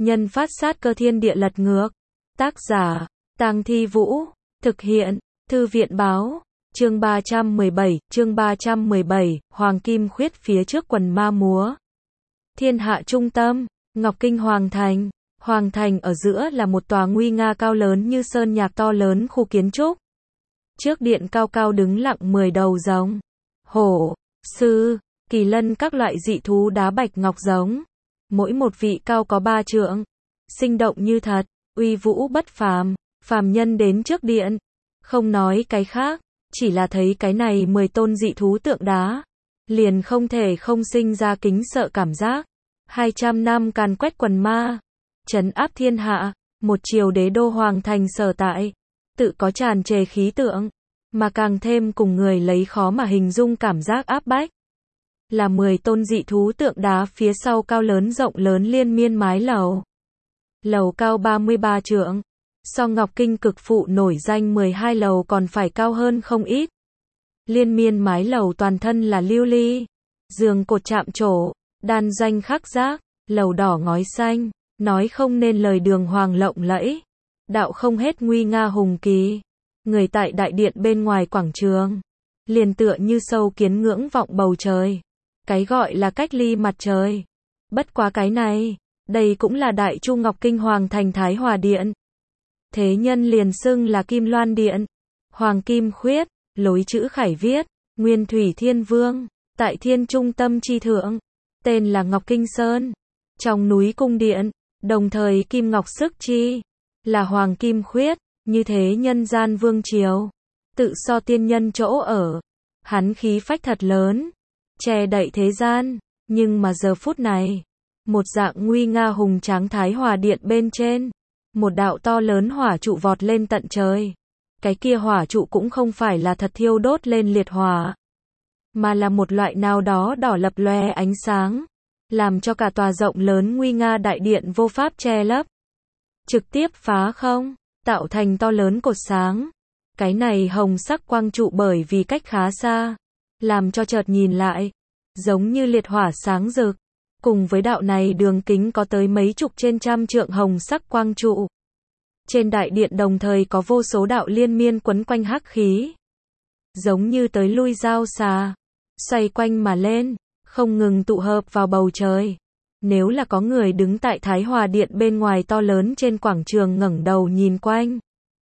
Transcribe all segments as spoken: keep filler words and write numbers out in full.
Nhân phát sát cơ thiên địa lật ngược. Tác giả, Tang Thi Vũ. Thực hiện, Thư viện báo. Chương ba trăm mười bảy, chương ba trăm mười bảy, Hoàng Kim Khuyết phía trước quần ma múa. Thiên hạ trung tâm, Ngọc Kinh Hoàng Thành. Hoàng Thành ở giữa là một tòa nguy nga cao lớn như sơn nhạc to lớn khu kiến trúc. Trước điện cao cao đứng lặng mười đầu rồng, hổ, sư, kỳ lân các loại dị thú đá bạch ngọc giống. Mỗi một vị cao có ba trượng, sinh động như thật, uy vũ bất phàm. Phàm nhân đến trước điện, không nói cái khác, chỉ là thấy cái này mười tôn dị thú tượng đá, liền không thể không sinh ra kính sợ cảm giác. Hai trăm năm càn quét quần ma, trấn áp thiên hạ, một triều đế đô hoàng thành sở tại, tự có tràn trề khí tượng, mà càng thêm cùng người lấy khó mà hình dung cảm giác áp bách. Là mười tôn dị thú tượng đá phía sau cao lớn rộng lớn liên miên mái lầu. Lầu cao ba mươi ba trượng, so Ngọc Kinh cực phụ nổi danh mười hai lầu còn phải cao hơn không ít. Liên miên mái lầu toàn thân là lưu ly, giường cột chạm trổ, đan doanh khắc giác, lầu đỏ ngói xanh, nói không nên lời đường hoàng lộng lẫy, đạo không hết nguy nga hùng kỳ. Người tại đại điện bên ngoài quảng trường, liền tựa như sâu kiến ngưỡng vọng bầu trời. Cái gọi là cách ly mặt trời. Bất quá cái này, đây cũng là Đại Chu Ngọc Kinh Hoàng Thành Thái Hòa Điện. Thế nhân liền xưng là Kim Loan Điện. Hoàng Kim Khuyết, lối chữ khải viết, Nguyên Thủy Thiên Vương, tại thiên trung tâm chi thượng, tên là Ngọc Kinh Sơn. Trong núi cung điện, đồng thời kim ngọc sức chi, là Hoàng Kim Khuyết, như thế nhân gian vương triều, tự so tiên nhân chỗ ở. Hắn khí phách thật lớn, che đậy thế gian, nhưng mà giờ phút này, một dạng nguy nga hùng tráng Thái Hòa Điện bên trên, một đạo to lớn hỏa trụ vọt lên tận trời. Cái kia hỏa trụ cũng không phải là thật thiêu đốt lên liệt hỏa, mà là một loại nào đó đỏ lập lòe ánh sáng, làm cho cả tòa rộng lớn nguy nga đại điện vô pháp che lấp. Trực tiếp phá không, tạo thành to lớn cột sáng. Cái này hồng sắc quang trụ bởi vì cách khá xa, làm cho chợt nhìn lại, giống như liệt hỏa sáng rực. Cùng với đạo này đường kính có tới mấy chục trên trăm trượng hồng sắc quang trụ. Trên đại điện đồng thời có vô số đạo liên miên quấn quanh hắc khí, giống như tới lui giao xà, xoay quanh mà lên, không ngừng tụ hợp vào bầu trời. Nếu là có người đứng tại Thái Hòa Điện bên ngoài to lớn trên quảng trường ngẩng đầu nhìn quanh,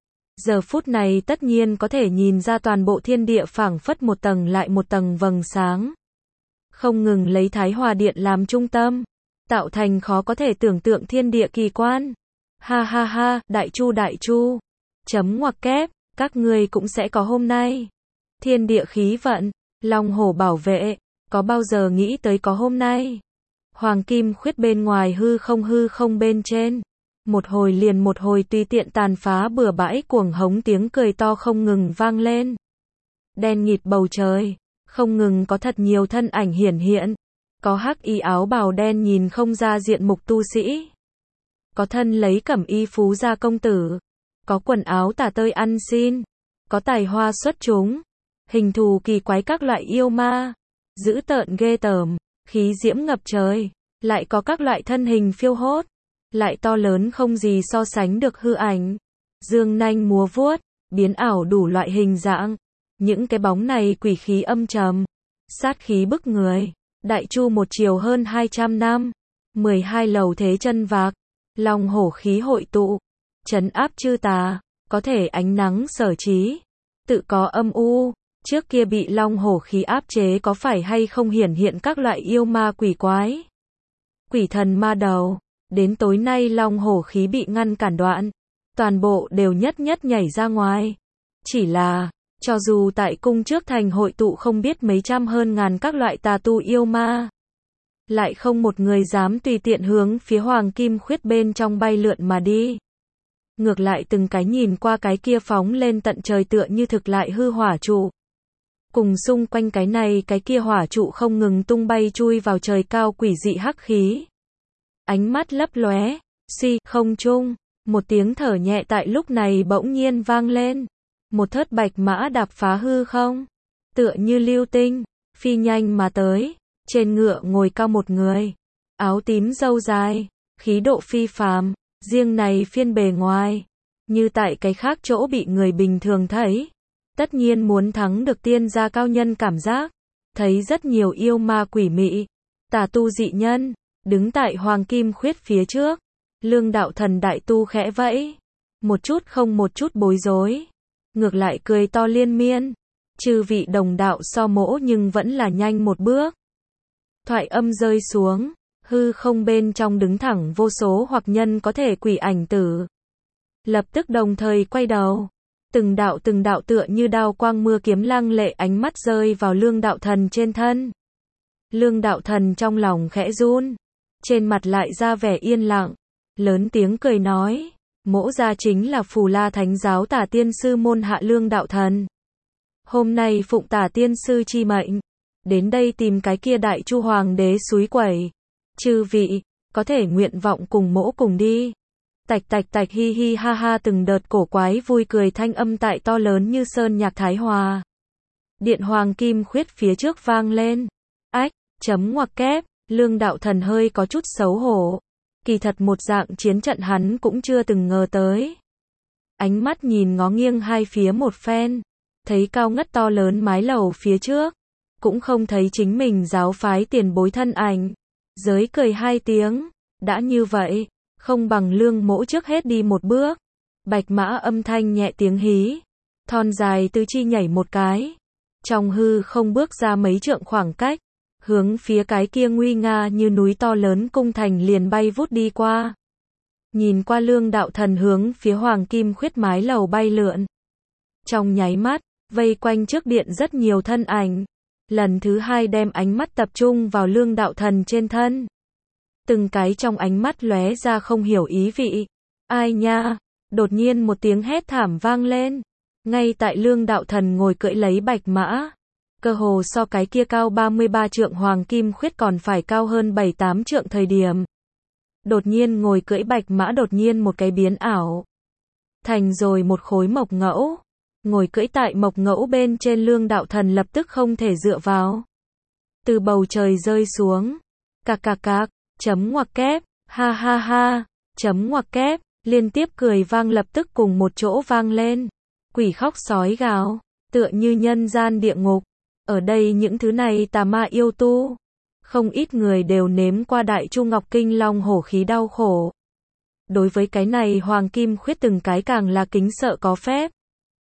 giờ phút này tất nhiên có thể nhìn ra toàn bộ thiên địa phảng phất một tầng lại một tầng vầng sáng. Không ngừng lấy Thái Hòa Điện làm trung tâm, tạo thành khó có thể tưởng tượng thiên địa kỳ quan. Ha ha ha, Đại Chu Đại Chu, chấm ngoặc kép, các ngươi cũng sẽ có hôm nay. Thiên địa khí vận, long hổ bảo vệ, có bao giờ nghĩ tới có hôm nay. Hoàng Kim Khuyết bên ngoài hư không hư không bên trên, một hồi liền một hồi tùy tiện tàn phá bừa bãi cuồng hống tiếng cười to không ngừng vang lên. Đen nghịt bầu trời, không ngừng có thật nhiều thân ảnh hiển hiện. Có hắc y áo bào đen nhìn không ra diện mục tu sĩ, có thân lấy cẩm y phú gia công tử, có quần áo tả tơi ăn xin, có tài hoa xuất chúng, hình thù kỳ quái các loại yêu ma, dữ tợn ghê tởm, khí diễm ngập trời, lại có các loại thân hình phiêu hốt, lại to lớn không gì so sánh được hư ảnh, dương nanh múa vuốt, biến ảo đủ loại hình dạng. Những cái bóng này quỷ khí âm trầm, sát khí bức người. Đại Chu một triều hơn hai trăm năm, mười hai lầu thế chân vạc, long hổ khí hội tụ, trấn áp chư tà, có thể ánh nắng sở trí, tự có âm u. Trước kia bị long hổ khí áp chế có phải hay không hiển hiện các loại yêu ma quỷ quái, quỷ thần ma đầu. Đến tối nay long hổ khí bị ngăn cản đoạn, toàn bộ đều nhất nhất nhảy ra ngoài. Chỉ là, cho dù tại cung trước thành hội tụ không biết mấy trăm hơn ngàn các loại tà tu yêu ma, lại không một người dám tùy tiện hướng phía Hoàng Kim Khuyết bên trong bay lượn mà đi. Ngược lại từng cái nhìn qua cái kia phóng lên tận trời tựa như thực lại hư hỏa trụ. Cùng xung quanh cái này cái kia hỏa trụ không ngừng tung bay chui vào trời cao quỷ dị hắc khí. Ánh mắt lấp lóe, suy, không trung, một tiếng thở nhẹ tại lúc này bỗng nhiên vang lên. Một thớt bạch mã đạp phá hư không, tựa như lưu tinh, phi nhanh mà tới, trên ngựa ngồi cao một người, áo tím râu dài, khí độ phi phàm, riêng này phiên bề ngoài, như tại cái khác chỗ bị người bình thường thấy, tất nhiên muốn thắng được tiên gia cao nhân cảm giác, thấy rất nhiều yêu ma quỷ mị, tà tu dị nhân, đứng tại Hoàng Kim Khuyết phía trước, Lương Đạo Thần đại tu khẽ vẫy, một chút không một chút bối rối, ngược lại cười to liên miên, chư vị đồng đạo so mỗ nhưng vẫn là nhanh một bước. Thoại âm rơi xuống, hư không bên trong đứng thẳng vô số hoặc nhân có thể quỷ ảnh tử. Lập tức đồng thời quay đầu, từng đạo từng đạo tựa như đao quang mưa kiếm lăng lệ ánh mắt rơi vào Lương Đạo Thần trên thân. Lương Đạo Thần trong lòng khẽ run, trên mặt lại ra vẻ yên lặng, lớn tiếng cười nói, mỗ gia chính là Phù La Thánh Giáo Tả Tiên Sư môn hạ Lương Đạo Thần. Hôm nay phụng Tả Tiên Sư chi mệnh, đến đây tìm cái kia Đại Chu Hoàng đế suối quẩy. Chư vị, có thể nguyện vọng cùng mỗ cùng đi. Tạch tạch tạch hi hi ha ha từng đợt cổ quái vui cười thanh âm tại to lớn như sơn nhạc Thái Hòa. Điện Hoàng Kim Khuyết phía trước vang lên. Ách, chấm ngoặc kép, Lương Đạo Thần hơi có chút xấu hổ. Kỳ thật một dạng chiến trận hắn cũng chưa từng ngờ tới. Ánh mắt nhìn ngó nghiêng hai phía một phen, thấy cao ngất to lớn mái lầu phía trước, cũng không thấy chính mình giáo phái tiền bối thân ảnh. Giới cười hai tiếng, đã như vậy, không bằng Lương mỗ trước hết đi một bước. Bạch mã âm thanh nhẹ tiếng hí, thon dài tứ chi nhảy một cái, trong hư không bước ra mấy trượng khoảng cách, hướng phía cái kia nguy nga như núi to lớn cung thành liền bay vút đi qua. Nhìn qua Lương Đạo Thần hướng phía Hoàng Kim Khuyết mái lầu bay lượn. Trong nháy mắt, vây quanh trước điện rất nhiều thân ảnh. Lần thứ hai đem ánh mắt tập trung vào Lương Đạo Thần trên thân. Từng cái trong ánh mắt lóe ra không hiểu ý vị. Ai nha? Đột nhiên một tiếng hét thảm vang lên. Ngay tại Lương Đạo Thần ngồi cưỡi lấy bạch mã. Cơ hồ so cái kia cao ba mươi ba trượng Hoàng Kim Khuyết còn phải cao hơn bảy tám trượng thời điểm. Đột nhiên ngồi cưỡi bạch mã đột nhiên một cái biến ảo. Thành rồi một khối mộc ngẫu. Ngồi cưỡi tại mộc ngẫu bên trên Lương Đạo Thần lập tức không thể dựa vào. Từ bầu trời rơi xuống. Cạc cạc cạc, chấm ngoặc kép, ha ha ha, chấm ngoặc kép, liên tiếp cười vang lập tức cùng một chỗ vang lên. Quỷ khóc sói gào, tựa như nhân gian địa ngục. Ở đây những thứ này tà ma yêu tu. Không ít người đều nếm qua Đại Chu Ngọc Kinh long hổ khí đau khổ. Đối với cái này Hoàng Kim Khuyết từng cái càng là kính sợ có phép.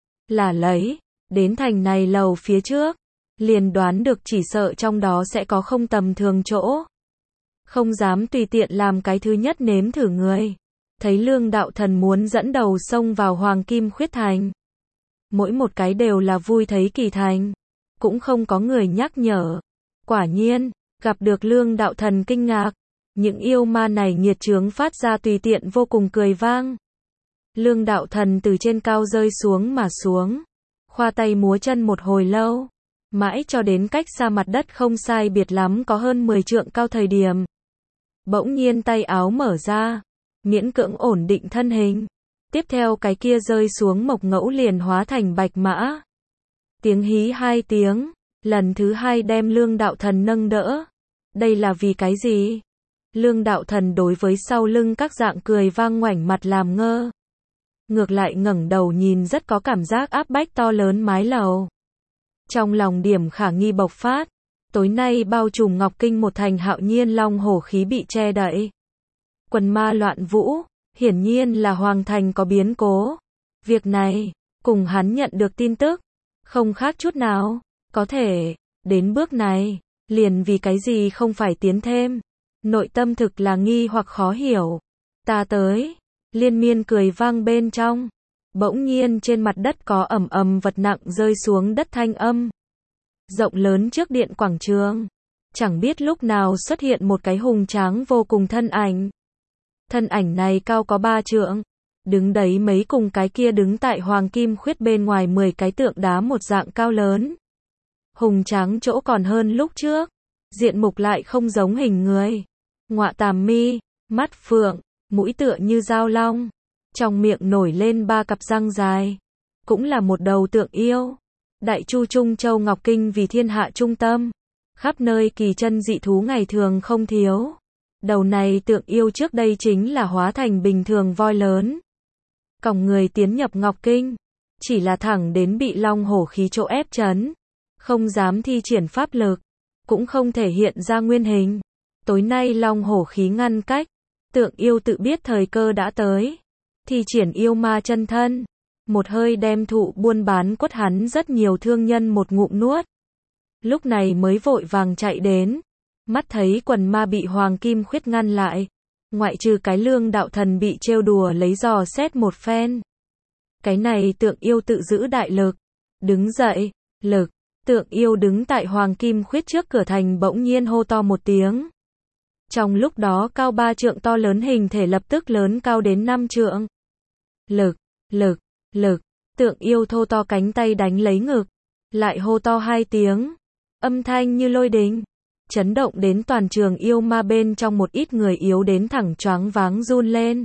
Là lấy, đến thành này lầu phía trước, liền đoán được chỉ sợ trong đó sẽ có không tầm thường chỗ. Không dám tùy tiện làm cái thứ nhất nếm thử người. Thấy Lương Đạo Thần muốn dẫn đầu xông vào Hoàng Kim Khuyết thành. Mỗi một cái đều là vui thấy kỳ thành. Cũng không có người nhắc nhở. Quả nhiên, gặp được Lương Đạo Thần kinh ngạc. Những yêu ma này nhiệt chướng phát ra tùy tiện vô cùng cười vang. Lương Đạo Thần từ trên cao rơi xuống mà xuống. Khoa tay múa chân một hồi lâu. Mãi cho đến cách xa mặt đất không sai biệt lắm có hơn mười trượng cao thời điểm. Bỗng nhiên tay áo mở ra. Miễn cưỡng ổn định thân hình. Tiếp theo cái kia rơi xuống mộc ngẫu liền hóa thành bạch mã. Tiếng hí hai tiếng. Lần thứ hai đem Lương Đạo Thần nâng đỡ. Đây là vì cái gì? Lương Đạo Thần đối với sau lưng các dạng cười vang ngoảnh mặt làm ngơ. Ngược lại ngẩng đầu nhìn rất có cảm giác áp bách to lớn mái lầu. Trong lòng điểm khả nghi bộc phát. Tối nay bao trùm Ngọc Kinh một thành hạo nhiên long hổ khí bị che đậy. Quần ma loạn vũ. Hiển nhiên là Hoàng Thành có biến cố. Việc này, cùng hắn nhận được tin tức. Không khác chút nào. Có thể, đến bước này, liền vì cái gì không phải tiến thêm. Nội tâm thực là nghi hoặc khó hiểu. Ta tới. Liên miên cười vang bên trong. Bỗng nhiên trên mặt đất có ầm ầm vật nặng rơi xuống đất thanh âm. Rộng lớn trước điện quảng trường. Chẳng biết lúc nào xuất hiện một cái hùng tráng vô cùng thân ảnh. Thân ảnh này cao có ba trượng. Đứng đấy mấy cùng cái kia đứng tại Hoàng Kim Khuyết bên ngoài mười cái tượng đá một dạng cao lớn. Hùng tráng chỗ còn hơn lúc trước. Diện mục lại không giống hình người. Ngọa tàm mi, mắt phượng, mũi tựa như dao long. Trong miệng nổi lên ba cặp răng dài. Cũng là một đầu tượng yêu. Đại Chu Trung Châu Ngọc Kinh vì thiên hạ trung tâm. Khắp nơi kỳ chân dị thú ngày thường không thiếu. Đầu này tượng yêu trước đây chính là hóa thành bình thường voi lớn. Còng người tiến nhập Ngọc Kinh. Chỉ là thẳng đến bị long hổ khí chỗ ép chấn. Không dám thi triển pháp lực. Cũng không thể hiện ra nguyên hình. Tối nay long hổ khí ngăn cách. Tượng yêu tự biết thời cơ đã tới. Thi triển yêu ma chân thân. Một hơi đem thụ buôn bán quất hắn rất nhiều thương nhân một ngụm nuốt. Lúc này mới vội vàng chạy đến. Mắt thấy quần ma bị Hoàng Kim Khuyết ngăn lại. Ngoại trừ cái lương đạo thần bị trêu đùa lấy dò xét một phen. Cái này tượng yêu tự giữ đại lực. Đứng dậy, lực. Tượng yêu đứng tại Hoàng Kim Khuyết trước cửa thành bỗng nhiên hô to một tiếng. Trong lúc đó cao ba trượng to lớn hình thể lập tức lớn cao đến năm trượng. Lực, lực, lực. Tượng yêu thô to cánh tay đánh lấy ngực. Lại hô to hai tiếng. Âm thanh như lôi đình. Chấn động đến toàn trường yêu ma bên trong một ít người yếu đến thẳng choáng váng run lên.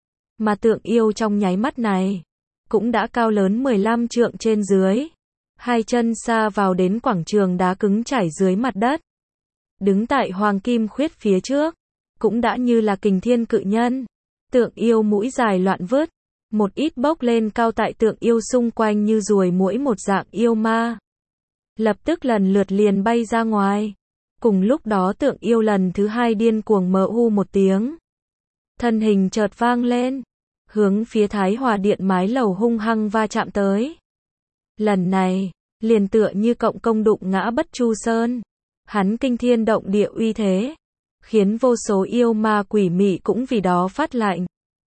Mà tượng yêu trong nháy mắt này. Cũng đã cao lớn mười lăm trượng trên dưới. Hai chân xa vào đến quảng trường đá cứng trải dưới mặt đất. Đứng tại Hoàng Kim Khuyết phía trước. Cũng đã như là kình thiên cự nhân. Tượng yêu mũi dài loạn vứt. Một ít bốc lên cao tại tượng yêu xung quanh như ruồi muỗi một dạng yêu ma. Lập tức lần lượt liền bay ra ngoài. Cùng lúc đó tượng yêu lần thứ hai điên cuồng mờ u một tiếng. Thân hình chợt vang lên. Hướng phía Thái Hòa Điện mái lầu hung hăng va chạm tới. Lần này, liền tựa như cộng công đụng ngã Bất Chu Sơn. Hắn kinh thiên động địa uy thế. Khiến vô số yêu ma quỷ mị cũng vì đó phát lạnh.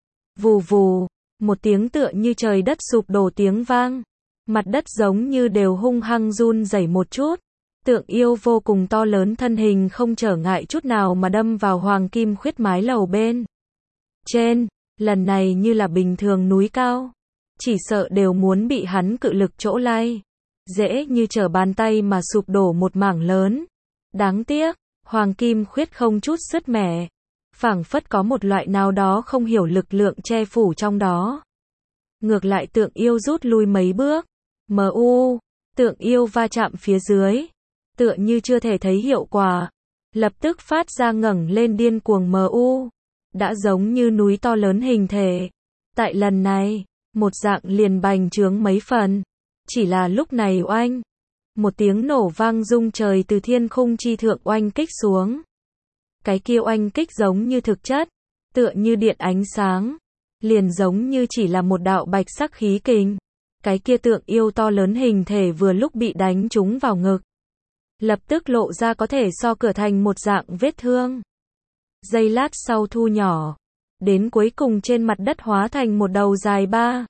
Vù vù, một tiếng tựa như trời đất sụp đổ tiếng vang. Mặt đất giống như đều hung hăng run rẩy một chút. Tượng yêu vô cùng to lớn thân hình không trở ngại chút nào mà đâm vào Hoàng Kim Khuyết mái lầu bên trên, lần này như là bình thường núi cao. Chỉ sợ đều muốn bị hắn cự lực chỗ lay. Dễ như trở bàn tay mà sụp đổ một mảng lớn. Đáng tiếc, Hoàng Kim Khuyết không chút sứt mẻ. Phảng phất có một loại nào đó không hiểu lực lượng che phủ trong đó. Ngược lại tượng yêu rút lui mấy bước. Mờ u, tượng yêu va chạm phía dưới. Tựa như chưa thể thấy hiệu quả. Lập tức phát ra ngẩng lên điên cuồng mờ u. Đã giống như núi to lớn hình thể. Tại lần này, một dạng liền bành trướng mấy phần. Chỉ là lúc này oanh. Một tiếng nổ vang rung trời từ thiên khung chi thượng oanh kích xuống. Cái kia oanh kích giống như thực chất. Tựa như điện ánh sáng. Liền giống như chỉ là một đạo bạch sắc khí kình. Cái kia tượng yêu to lớn hình thể vừa lúc bị đánh trúng vào ngực. Lập tức lộ ra có thể so cửa thành một dạng vết thương. Giây lát sau thu nhỏ. Đến cuối cùng trên mặt đất hóa thành một đầu dài ba.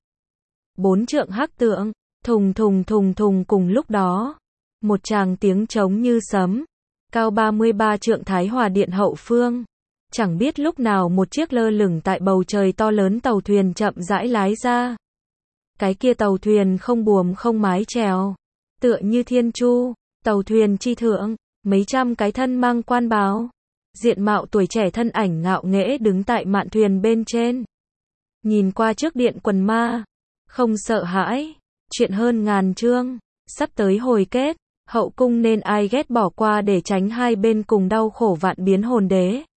Bốn trượng hắc tượng. Thùng thùng thùng thùng cùng lúc đó. Một tràng tiếng trống như sấm. Cao ba mươi ba trượng Thái Hòa Điện hậu phương. Chẳng biết lúc nào một chiếc lơ lửng tại bầu trời to lớn tàu thuyền chậm rãi lái ra. Cái kia tàu thuyền không buồm không mái chèo. Tựa như thiên chu. Tàu thuyền chi thượng. Mấy trăm cái thân mang quan bào. Diện mạo tuổi trẻ thân ảnh ngạo nghễ đứng tại mạn thuyền bên trên. Nhìn qua trước điện quần ma. Không sợ hãi. Chuyện hơn ngàn chương. Sắp tới hồi kết. Hậu cung nên ai ghét bỏ qua để tránh hai bên cùng đau khổ vạn biến hồn đế.